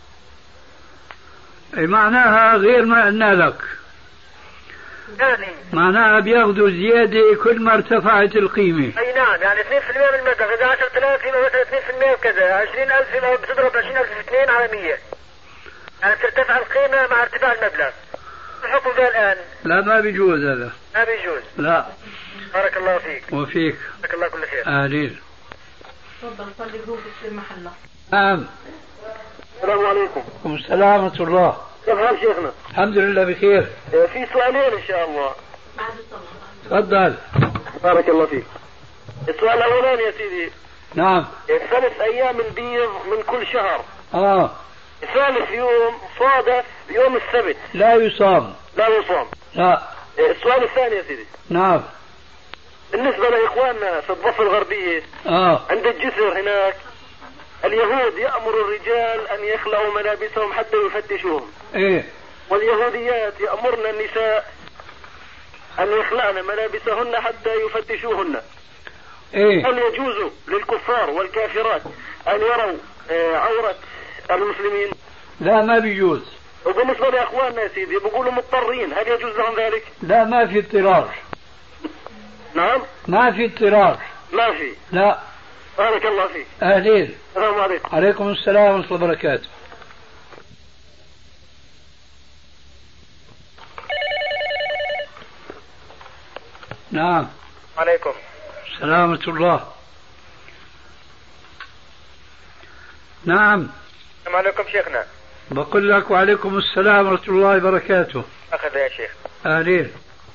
اي معناها غير ما قلنا لك، يعني معناها بياخذوا زيادة كل ما ارتفعت القيمة. أي نعم، يعني 2% من المبلغ، إذا 10,000 يبقى مثلا 2% وكذا، 20,000 يبقى بتضرب 20,000 في 2 على 100، يعني ترتفع القيمة مع ارتفاع المبلغ. الحكم ده الآن؟ لا ما بيجوز هذا. ما بيجوز. لا. بارك الله فيك. وفيك. جزاك الله كل خير. أهلين. تفضل صلي جروب في محله. نعم. السلام عليكم. وعليكم السلام ورحمة الله. كيف حال شيخنا؟ الحمد لله بخير. في سؤالين إن شاء الله. تفضل. بارك الله فيك. السؤال الأولاني يا سيدي. نعم. 3 أيام البيض من كل شهر. ثالث يوم صادف يوم السبت. لا يصام. لا يصام. لا. السؤال الثاني يا سيدي. نعم. بالنسبة لإخواننا في الضفة الغربية. عند الجسر هناك اليهود يأمر الرجال أن يخلعوا ملابسهم حتى يفتشوهم. ايه. واليهوديات يأمرن النساء أن يخلعن ملابسهن حتى يفتشوهن. ايه. هل يجوز للكفار والكافرات أن يروا عورة المسلمين؟ لا ما بيجوز. وبالنسبة لأخواننا يا سيدي بيقولوا مضطرين، هل يجوز لهم ذلك؟ لا ما في اضطرار. نعم. ما في اضطرار. ما في. لا. بارك الله فيك. أهلين. السلام عليكم. عليكم السلام ورحمة الله وبركاته. نعم. عليكم. سلامة الله. نعم. السلام عليكم شيخنا. بقول لك وعليكم السلام ورحمة الله وبركاته. أخذ يا شيخ. أهلين.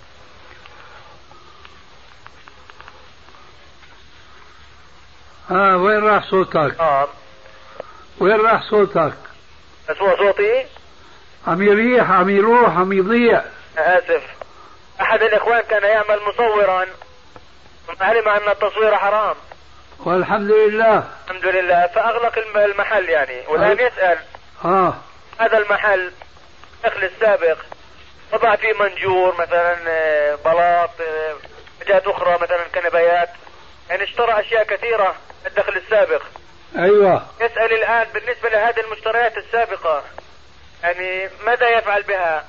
وين راح صوتك؟ وين راح صوتك؟ بس هو صوتي؟ عم يريح، عم يروح، عم يضيع. آسف. أحد الإخوان كان يعمل مصورا علم أن التصوير حرام. والحمد لله. الحمد لله. فأغلق المحل يعني، والآن يسأل هذا المحل الدخل السابق وضع فيه منجور مثلا، بلاط، حاجات أخرى مثلا كنبيات، يعني اشترى أشياء كثيرة الدخل السابق. أيوة. يسأل الآن بالنسبة لهذه المشتريات السابقة يعني ماذا يفعل بها؟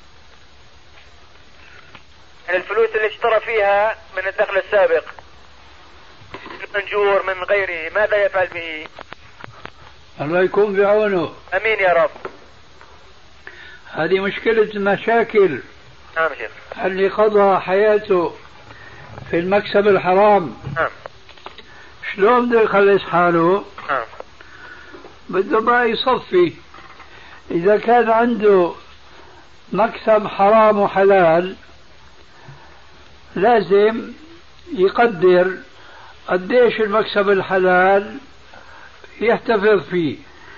يعني الفلوس اللي اشترى فيها من الدخل السابق من منجور من غيره ماذا يفعل به؟ الله يكون بعونه. أمين يا رب. هذه مشكلة مشاكل. نعم شيخ. اللي قضى حياته في المكسب الحرام نعم. شلون بده يخلص حاله؟ نعم. بده بقى يصفي. إذا كان عنده مكسب حرام وحلال لازم يقدر قديش المكسب الحلال يحتفظ فيه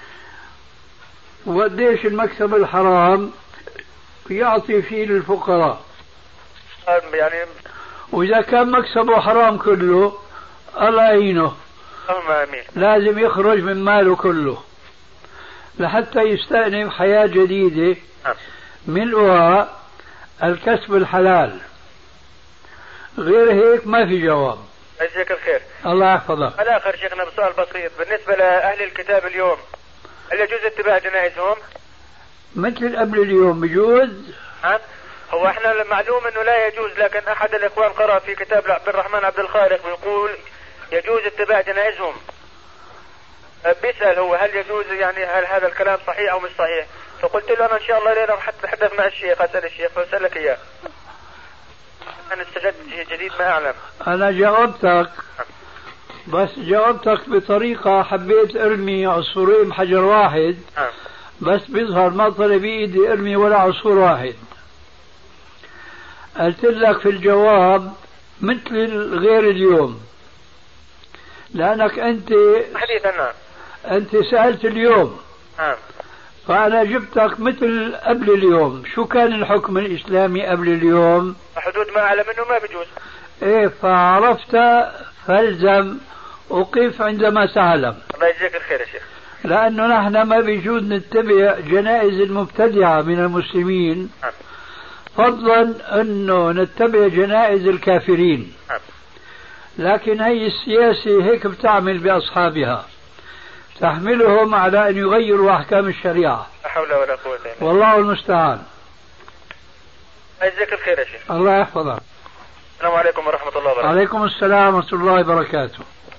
وقديش المكسب الحرام يعطي فيه للفقراء. يعني وإذا كان مكسبه حرام كله الله يعينه. آمين. لازم يخرج من ماله كله لحتى يستأنف حياة جديدة ملؤها الكسب الحلال. غير هيك ما في جواب. جزاك الخير. الله يحفظك. الآخر شيخنا بسؤال بسيط بالنسبة لأهل الكتاب اليوم هل يجوز اتباع جنائزهم؟ مثل قبل اليوم بجوز؟ هو احنا معلوم انه لا يجوز، لكن احد الاخوان قرأ في كتاب عبد الرحمن عبد الخالق بيقول يجوز اتباع جنائزهم. بيسأل هو هل يجوز، يعني هل هذا الكلام صحيح او مش صحيح؟ فقلت له انا ان شاء الله ليلة راح اتحدث مع الشيخ اسأل الشيخ فاسألك اياه. انا استجدت شيء جديد ما اعلم. انا جاوبتك بس جاوبتك بطريقة حبيت ارمي عصفورين بحجر واحد. بس بيظهر ما طلع بإيدي ارمي ولا عصفور واحد. قلت لك في الجواب مثل غير اليوم لأنك أنت حديثا أنت سألت اليوم فأنا جبتك مثل قبل اليوم. شو كان الحكم الإسلامي قبل اليوم؟ حدود ما أعلم أنه ما بيجوز. إيه فعرفت فالزم وقف عندما تعلم. الله يجزيك الخير يا شيخ. لأنه نحن ما بيجوز نتبع جنائز المبتدعة من المسلمين فضلا أنه نتبع جنائز الكافرين. لكن هي السياسة هيك بتعمل بأصحابها تحملهم على أن يغيروا أحكام الشريعة. لا حول ولا قوة إلا بالله. والله المستعان. يجزيك الخير يا شيخ. الله يحفظك. السلام عليكم ورحمة الله وبركاته. عليكم السلام ورحمة الله وبركاته.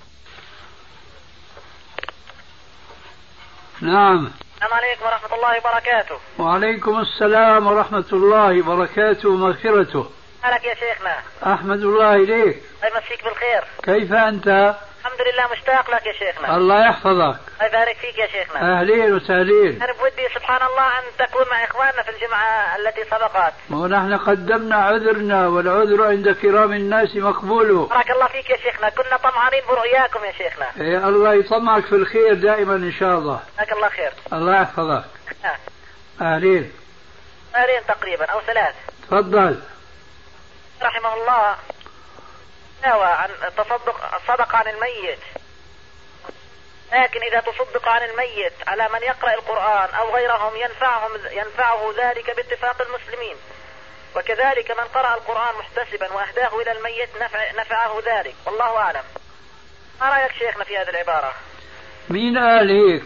نعم. السلام عليكم ورحمة الله وبركاته. وعليكم السلام ورحمة الله وبركاته ومغفرته. مالك يا شيخنا؟ أحمد الله إليك. الله يمسيك بالخير. كيف أنت؟ الحمد لله مشتاق لك يا شيخنا. الله يحفظك. الله يبارك فيك يا شيخنا. أهلين وسهلين. أنا بودي سبحان الله أن تكون مع إخواننا في الجمعة التي سبقت. ونحن قدمنا عذرنا والعذر عند كرام الناس مقبول. بارك الله فيك يا شيخنا، كنا طمعانين برؤياكم يا شيخنا. إيه الله يطمعك في الخير دائما إن شاء الله. جزاك الله خير. الله يحفظك. أهلين. أهلين تقريبا أو ثلاث. تفضل. رحمه الله نوى عن الصدق عن الميت، لكن إذا تصدق عن الميت على من يقرأ القرآن أو غيرهم ينفعه ذلك باتفاق المسلمين، وكذلك من قرأ القرآن محتسبا وأهداه إلى الميت نفعه ذلك، والله أعلم. ما رأيك شيخنا في هذه العبارة؟ مين قال هيك؟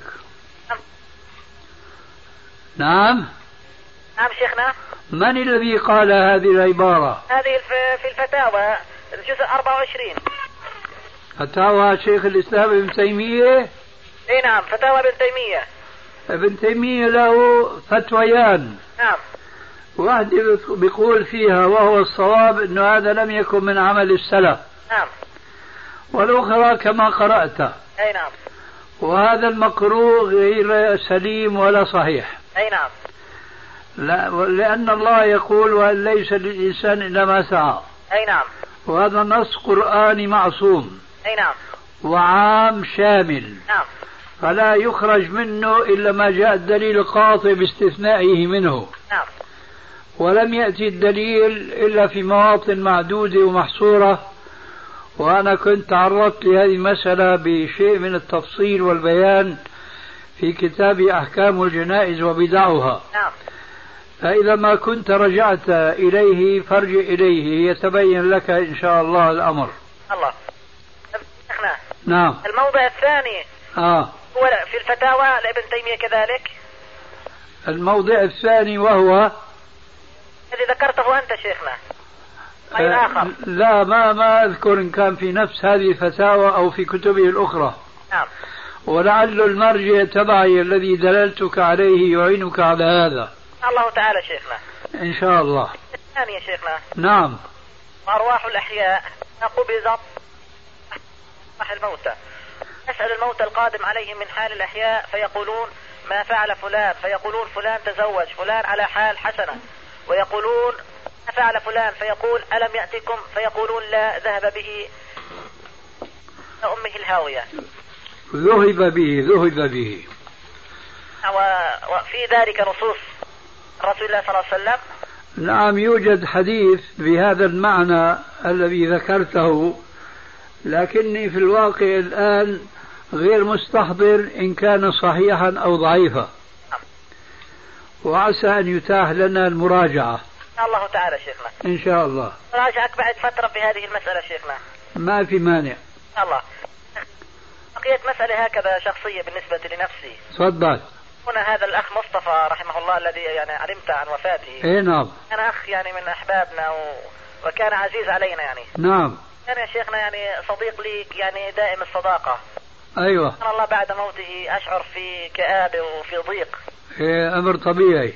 نعم نعم شيخنا. من الذي قال هذه العبارة؟ هذه في الفتاوى الجزء 24. فتاوى شيخ الإسلام ابن تيمية. اي نعم، فتاوى ابن تيمية. ابن تيمية له فتويان. نعم. واحدة بيقول فيها وهو الصواب انه هذا لم يكن من عمل السلف. نعم. والاخرى كما قرأت. اي نعم. وهذا المقروء غير سليم ولا صحيح. اي نعم. لا، لأن الله يقول وأن ليس للإنسان إلا ما سعى. اي نعم. وهذا نص قرآني معصوم. اي نعم. وعام شامل. نعم. فلا يخرج منه إلا ما جاء الدليل القاطع باستثنائه منه. نعم. ولم يأتي الدليل إلا في مواطن معدودة ومحصورة. وأنا كنت تعرضت لهذه المسألة بشيء من التفصيل والبيان في كتاب أحكام الجنائز وبدعها. نعم. فإذا ما كنت رجعت إليه فارجع إليه يتبين لك إن شاء الله الأمر. الله. نعم. الموضع الثاني هو في الفتاوى لابن تيمية كذلك. الموضع الثاني وهو الذي ذكرته أنت شيخنا. أي آخر؟ لا، ما أذكر إن كان في نفس هذه الفتاوى أو في كتبه الأخرى. نعم. ولعل المرجع تبعي الذي دللتك عليه يعينك على هذا. الله تعالى شيخنا. إن شاء الله. الثاني يا شيخنا. نعم. أرواح الأحياء قبضت أرواح الموتى. نسأل الموتى القادم عليهم من حال الأحياء فيقولون ما فعل فلان، فيقولون فلان تزوج، فلان على حال حسنة، ويقولون ما فعل فلان، فيقول ألم يأتكم، فيقولون لا، ذهب به أمه الهاوية. ذهب به. وفي ذلك نصوص رسول الله صلى الله عليه وسلم. نعم، يوجد حديث بهذا المعنى الذي ذكرته، لكني في الواقع الآن غير مستحضر إن كان صحيحا أو ضعيفا، وعسى أن يتاح لنا المراجعة. الله تعالى شيخنا. إن شاء الله. راجعك بعد فترة في هذه المسألة شيخنا. ما في مانع. الله. بقيت مسألة هكذا شخصية بالنسبة لنفسي. تفضل. هنا هذا الأخ مصطفى رحمه الله الذي يعني علمت عن وفاته. إيه نعم. أنا أخ يعني من أحبابنا وكان عزيز علينا يعني. نعم. كان يا شيخنا يعني صديق ليك يعني دائم الصداقة. أيوة. سبحان الله بعد موته أشعر في كآبة وفي ضيق. إيه، أمر طبيعي.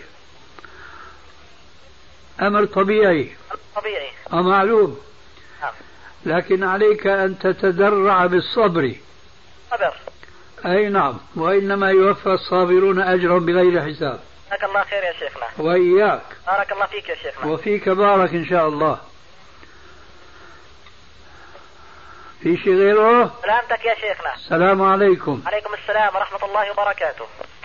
طبيعي. معلوم. نعم. لكن عليك أن تتدرع بالصبر. صبر. أي نعم، وإنما يوفى الصابرون أجرهم بغير حساب. جزاك الله خير يا شيخنا. وإياك. بارك الله فيك يا شيخنا. وفيك بارك إن شاء الله. في شيء غيره؟ سلامتك يا شيخنا. السلام عليكم. عليكم السلام ورحمة الله وبركاته.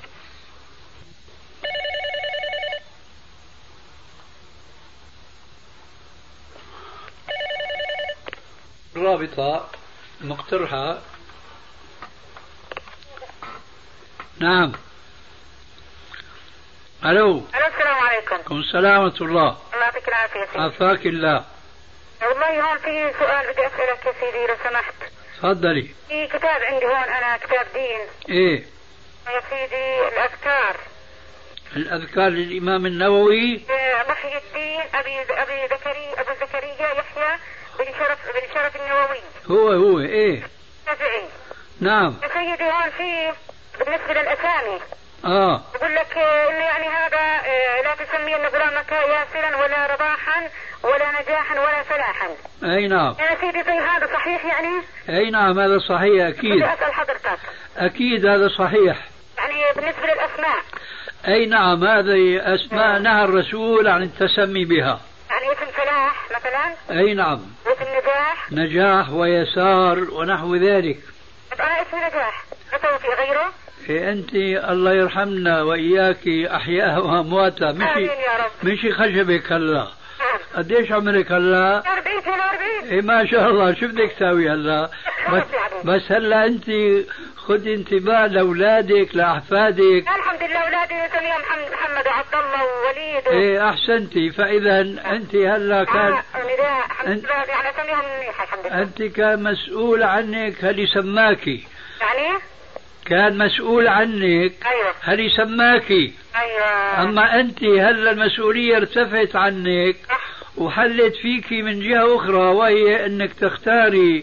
الرابطة مقترحة. نعم. الو. السلام عليكم. عليكم السلام ورحمة الله. الله يعطيك العافية. عافاك الله. والله هون في سؤال بدي أسألك يا سيدي لو سمحت. تفضلي. في كتاب عندي هون أنا كتاب دين. ايه يا سيدي الأذكار للإمام النووي. محي الدين أبو زكريا يحيى بن شرف النووي. هو ايه. شافعي. نعم. يا سيدي هون في بالنسبة للأسامي. يقول لك إنه يعني هذا لا تسمي إن غلامك ياسرا ولا رباحا ولا نجاحا ولا فلاحا. أي نعم. يا سيدي زي هذا صحيح يعني؟ أي نعم هذا صحيح أكيد. بدي أسأل حضرتك. أكيد هذا صحيح. يعني بالنسبة للأسماء. أي نعم هذه أسماء نهى الرسول عن التسمي بها. يعني اسم فلاح مثلا. أي نعم. اسم نجاح ويسار ونحو ذلك. طب أنا اسمي نجاح أسوي في غيره؟ إيه أنت الله يرحمنا وإياك أحياء وأمواتها مشي خشبك هلا. قديش عمرك هلا؟ 40. إيه ما شاء الله. شو بدك تساوي هلا؟ بس هلا أنت خذي انتباه لأولادك لأحفادك. الحمد لله أولادي سميهم محمد وعبد الله ووليد. إيه أحسنتي. فإذا أنت هلا كان يعني سميهم منيح الحمد لله. أنت كان مسؤول عنك هل سماكي. يعني كان مسؤول عنك. أيوة. هل سماكي. أيوة. أما أنت هلا المسؤولية ارتفعت عنك وحلت فيك من جهة أخرى وهي أنك تختاري أيوة.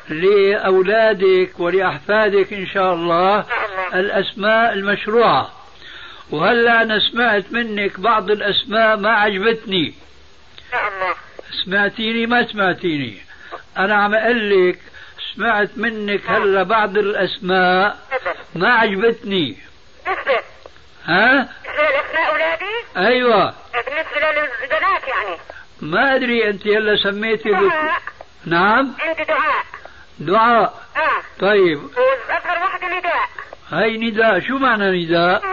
لأولادك ولأحفادك إن شاء الله الأسماء المشروعة. وهلا أنا سمعت منك بعض الأسماء ما عجبتني. سمعتيني ما سمعتيني؟ أنا عم أقول لك سمعت منك هلا بعض الأسماء ما عجبتني. ها؟ بالنسبة أولادي؟ أيوة. بالنسبة للبنات يعني؟ ما أدري أنت هلا سميتي نعم؟ أنت دعاء. دعاء. طيب. وأصغر واحدة نداء. هاي نداء، شو معنى نداء؟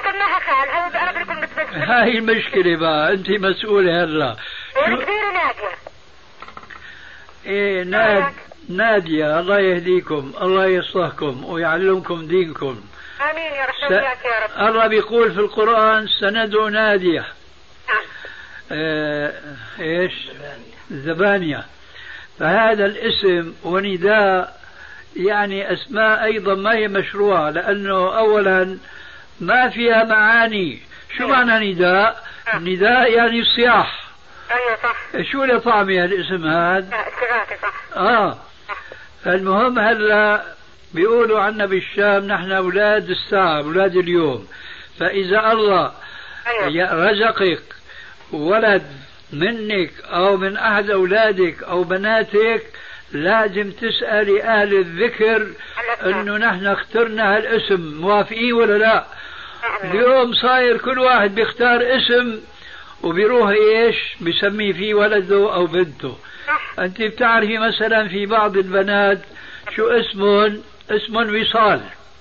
هاي المشكلة بقى، أنت مسؤولة هلا. والكبيرة نادية. إيه نادية، الله يهديكم، الله يصلحكم ويعلمكم دينكم. آمين يا رب. يا رب. الله بيقول في القرآن سندعو نادية. إيش؟ زبانية. فهذا الاسم ونداء يعني أسماء أيضا ما هي مشروعة، لأنه أولا ما فيها معاني. شو معنى نداء؟ نداء يعني صياح. أيوة صح. شو لطعمها الاسم هذا؟ صح. المهم هلا بيقولوا عنا بالشام نحن أولاد الساعة، أولاد اليوم. فإذا الله رزقك ولد منك أو من أحد أولادك أو بناتك لازم تسألي أهل الذكر أنه نحن اخترنا هالاسم، موافقين ولا لا؟ اليوم صاير كل واحد بيختار اسم وبيروح ايش بيسميه فيه ولده او بنته. انت بتعرفي مثلا في بعض البنات شو اسمهم؟ اسمهم وصال.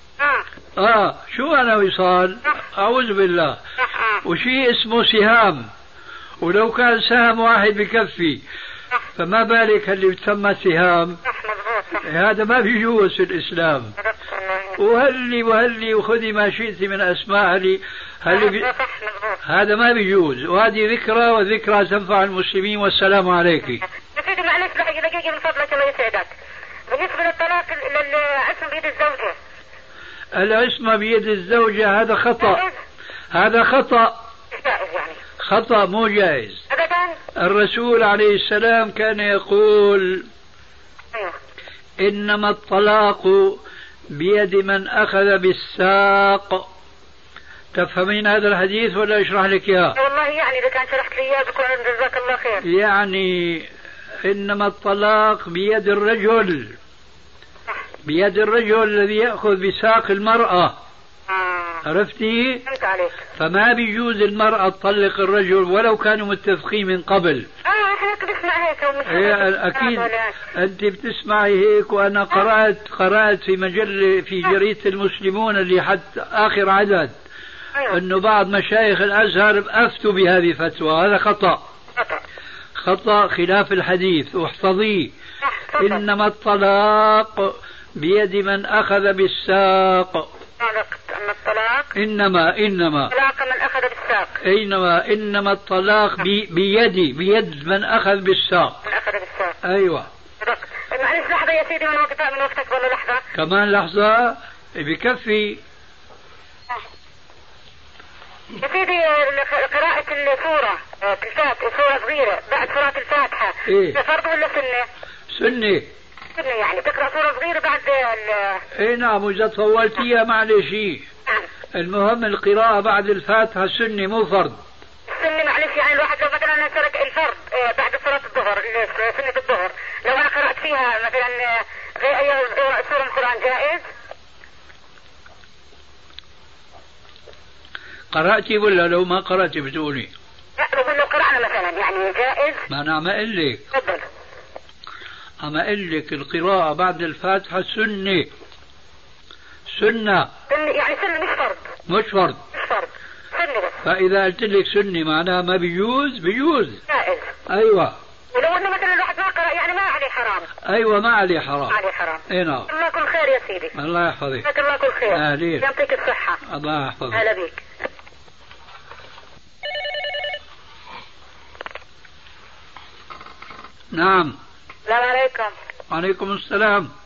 شو انا وصال؟ اعوذ بالله. وشي اسمه سهام، ولو كان سهم واحد بكفي، فما بالك اللي بتسمى سهام؟ هذا ما بيجوز في الاسلام. وهلي وخذي ما شئت من اسماء هذا ما بيجوز، وهذه ذكرى، وذكرى تنفع المسلمين. والسلام عليك. سيدي معلش دقيقة من فضلك الله يسعدك. بالنسبة للطلاق الاسم بيد الزوجة. الاسم بيد الزوجة هذا خطأ. هذا خطأ. خطأ مو جائز. الرسول عليه السلام كان يقول إنما الطلاق بيد من أخذ بالساق. تفهمين هذا الحديث ولا أشرح لك إياه؟ والله يعني إذا كان شرحت لي إياه بكون جزاك الله خير. يعني إنما الطلاق بيد الرجل، بيد الرجل الذي يأخذ بساق المرأة. عرفتي؟ فما بيجوز المرأة تطلق الرجل ولو كانوا متفقين من قبل. احنا بنسمع هيك. اكيد انت بتسمعي هيك، وانا قرأت في جريدة المسلمون اللي حتى اخر عدد انه بعض مشايخ الازهر افتوا بهذه الفتوى. هذا خطأ خلاف الحديث، واحفظيه. انما الطلاق بيد من اخذ بالساق. إنما طلاق من أخذ بالساق. إنما الطلاق بيد من أخذ بالساق. أيوة. معلش لحظة يا سيدي من وقتك ولا لحظة؟ كمان لحظة بكفي. يا سيدي قراءة السورة سورة صغيرة بعد صلاة الفاتحة فرض ولا سنة؟ يعني تقرأ سورة صغيرة بعد نعم، إذا طولتيها معلش. المهم القراءة بعد الفاتحة سنة مو فرض. سنة معلش، يعني الواحد لو مثلا ترك الفرض بعد صلاة الظهر، سنة الظهر، لو أنا قرأت فيها مثلا غير أي سورة من القرآن جائز؟ قرأتي ولا لو ما قرأتي بتقولي؟ لا بقول لو قرأنا مثلا يعني جائز؟ ما أنا عم أقول لك. تفضل. عم أقول لك القراءة بعد الفاتحة سنة. يعني سنة مش فرض. سنة بس. فإذا قلت لك سنة معناها ما بيجوز؟ جائز. أيوة. ولو أنه مثلا الواحد ما قرأ يعني ما عليه حرام. أيوة ما عليه حرام. اي نعم. الله كل خير يا سيدي. الله يحفظك. الله كل خير. أهلين. يعطيك الصحة. الله يحفظك. هلا بيك. نعم. السلام عليكم. وعليكم السلام.